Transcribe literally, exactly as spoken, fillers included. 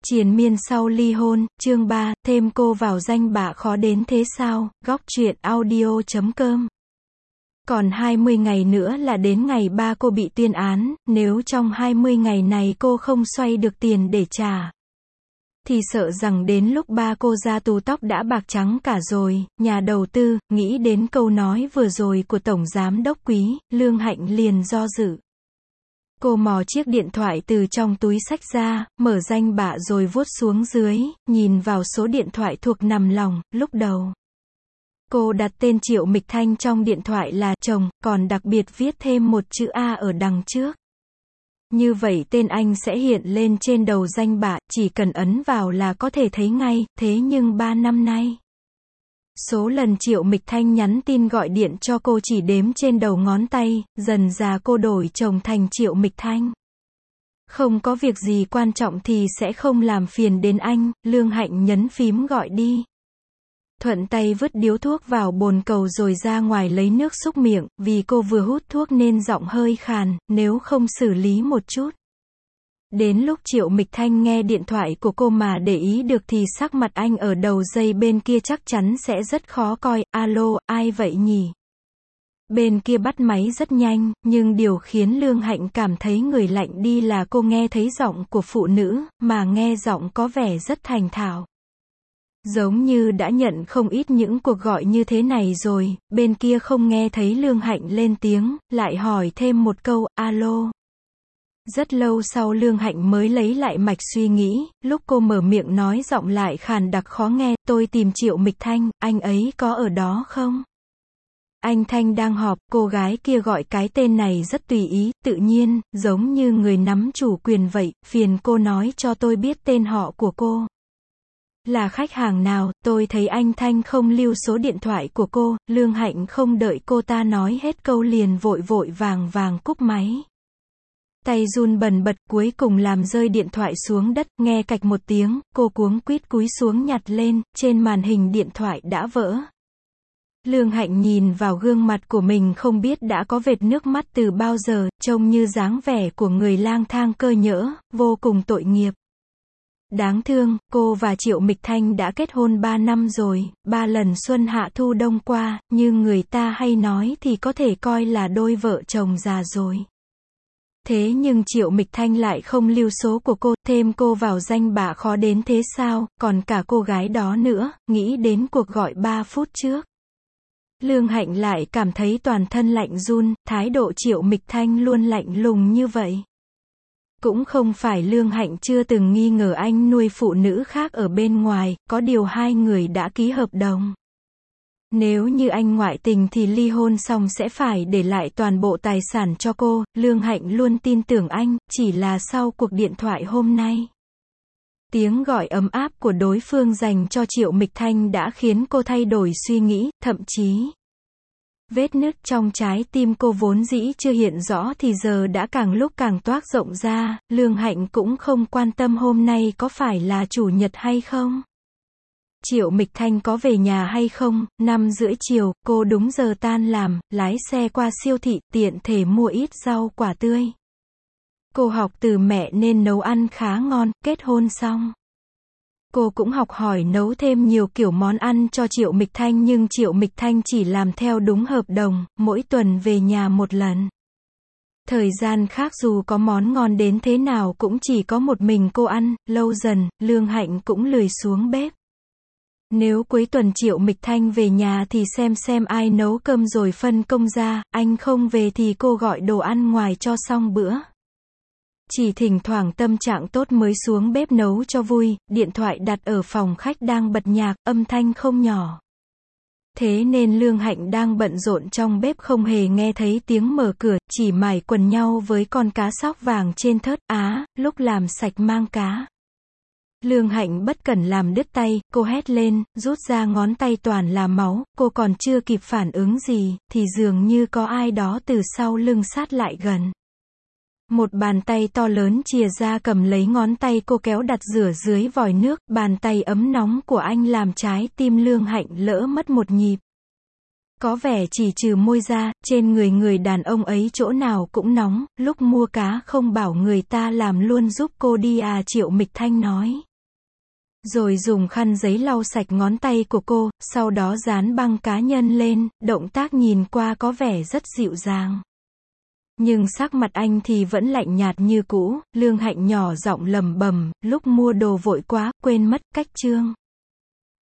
Triền miên sau ly hôn, chương ba, thêm cô vào danh bạ khó đến thế sao, góc truyện audio chấm com. Còn hai mươi ngày nữa là đến ngày ba cô bị tuyên án, nếu trong hai mươi ngày này cô không xoay được tiền để trả, thì sợ rằng đến lúc ba cô ra tù tóc đã bạc trắng cả rồi. Nhà đầu tư, nghĩ đến câu nói vừa rồi của Tổng Giám đốc Quý, Lương Hạnh liền do dự. Cô mò chiếc điện thoại từ trong túi xách ra, mở danh bạ rồi vuốt xuống dưới, nhìn vào số điện thoại thuộc nằm lòng. Lúc đầu, cô đặt tên Triệu Mịch Thanh trong điện thoại là chồng, còn đặc biệt viết thêm một chữ A ở đằng trước. Như vậy tên anh sẽ hiện lên trên đầu danh bạ, chỉ cần ấn vào là có thể thấy ngay. Thế nhưng ba năm nay, số lần Triệu Mịch Thanh nhắn tin gọi điện cho cô chỉ đếm trên đầu ngón tay, dần dà cô đổi chồng thành Triệu Mịch Thanh. Không có việc gì quan trọng thì sẽ không làm phiền đến anh. Lương Hạnh nhấn phím gọi đi. Thuận tay vứt điếu thuốc vào bồn cầu rồi ra ngoài lấy nước súc miệng, vì cô vừa hút thuốc nên giọng hơi khàn, nếu không xử lý một chút. Đến lúc Triệu Mịch Thanh nghe điện thoại của cô mà để ý được thì sắc mặt anh ở đầu dây bên kia chắc chắn sẽ rất khó coi. Alo, ai vậy nhỉ? Bên kia bắt máy rất nhanh, nhưng điều khiến Lương Hạnh cảm thấy người lạnh đi là cô nghe thấy giọng của phụ nữ, mà nghe giọng có vẻ rất thành thạo. Giống như đã nhận không ít những cuộc gọi như thế này rồi. Bên kia không nghe thấy Lương Hạnh lên tiếng, lại hỏi thêm một câu, alo. Rất lâu sau Lương Hạnh mới lấy lại mạch suy nghĩ, lúc cô mở miệng nói giọng lại khàn đặc khó nghe, tôi tìm Triệu Mịch Thanh, anh ấy có ở đó không? Anh Thanh đang họp. Cô gái kia gọi cái tên này rất tùy ý, tự nhiên, giống như người nắm chủ quyền vậy, phiền cô nói cho tôi biết tên họ của cô. Là khách hàng nào? Tôi thấy anh Thanh không lưu số điện thoại của cô. Lương Hạnh không đợi cô ta nói hết câu liền vội vội vàng vàng cúp máy. Tay run bần bật, cuối cùng làm rơi điện thoại xuống đất, nghe cạch một tiếng, cô cuống quýt cúi xuống nhặt lên, trên màn hình điện thoại đã vỡ. Lương Hạnh nhìn vào gương mặt của mình không biết đã có vệt nước mắt từ bao giờ, trông như dáng vẻ của người lang thang cơ nhỡ, vô cùng tội nghiệp. Đáng thương, cô và Triệu Mịch Thanh đã kết hôn ba năm rồi, ba lần xuân hạ thu đông qua, như người ta hay nói thì có thể coi là đôi vợ chồng già rồi. Thế nhưng Triệu Mịch Thanh lại không lưu số của cô, thêm cô vào danh bạ khó đến thế sao, còn cả cô gái đó nữa. Nghĩ đến cuộc gọi ba phút trước, Lương Hạnh lại cảm thấy toàn thân lạnh run, thái độ Triệu Mịch Thanh luôn lạnh lùng như vậy. Cũng không phải Lương Hạnh chưa từng nghi ngờ anh nuôi phụ nữ khác ở bên ngoài, có điều hai người đã ký hợp đồng. Nếu như anh ngoại tình thì ly hôn xong sẽ phải để lại toàn bộ tài sản cho cô. Lương Hạnh luôn tin tưởng anh, chỉ là sau cuộc điện thoại hôm nay, tiếng gọi ấm áp của đối phương dành cho Triệu Mịch Thanh đã khiến cô thay đổi suy nghĩ, thậm chí vết nứt trong trái tim cô vốn dĩ chưa hiện rõ thì giờ đã càng lúc càng toác rộng ra. Lương Hạnh cũng không quan tâm hôm nay có phải là chủ nhật hay không, Triệu Mịch Thanh có về nhà hay không. Năm rưỡi chiều, cô đúng giờ tan làm, lái xe qua siêu thị, tiện thể mua ít rau quả tươi. Cô học từ mẹ nên nấu ăn khá ngon. Kết hôn xong, cô cũng học hỏi nấu thêm nhiều kiểu món ăn cho Triệu Mịch Thanh, nhưng Triệu Mịch Thanh chỉ làm theo đúng hợp đồng, mỗi tuần về nhà một lần. Thời gian khác dù có món ngon đến thế nào cũng chỉ có một mình cô ăn. Lâu dần, Lương Hạnh cũng lười xuống bếp. Nếu cuối tuần Triệu Mịch Thanh về nhà thì xem xem ai nấu cơm rồi phân công ra, anh không về thì cô gọi đồ ăn ngoài cho xong bữa. Chỉ thỉnh thoảng tâm trạng tốt mới xuống bếp nấu cho vui. Điện thoại đặt ở phòng khách đang bật nhạc, âm thanh không nhỏ. Thế nên Lương Hạnh đang bận rộn trong bếp không hề nghe thấy tiếng mở cửa, chỉ mải quần nhau với con cá sóc vàng trên thớt. Á, lúc làm sạch mang cá, Lương Hạnh bất cẩn làm đứt tay, cô hét lên, rút ra ngón tay toàn là máu. Cô còn chưa kịp phản ứng gì, thì dường như có ai đó từ sau lưng sát lại gần. Một bàn tay to lớn chìa ra cầm lấy ngón tay cô kéo đặt rửa dưới vòi nước. Bàn tay ấm nóng của anh làm trái tim Lương Hạnh lỡ mất một nhịp. Có vẻ chỉ trừ môi ra, trên người người đàn ông ấy chỗ nào cũng nóng. Lúc mua cá không bảo người ta làm luôn giúp cô đi à, Triệu Mịch Thanh nói. Rồi dùng khăn giấy lau sạch ngón tay của cô, sau đó dán băng cá nhân lên, động tác nhìn qua có vẻ rất dịu dàng. Nhưng sắc mặt anh thì vẫn lạnh nhạt như cũ. Lương Hạnh nhỏ giọng lẩm bẩm, lúc mua đồ vội quá, quên mất cách trương.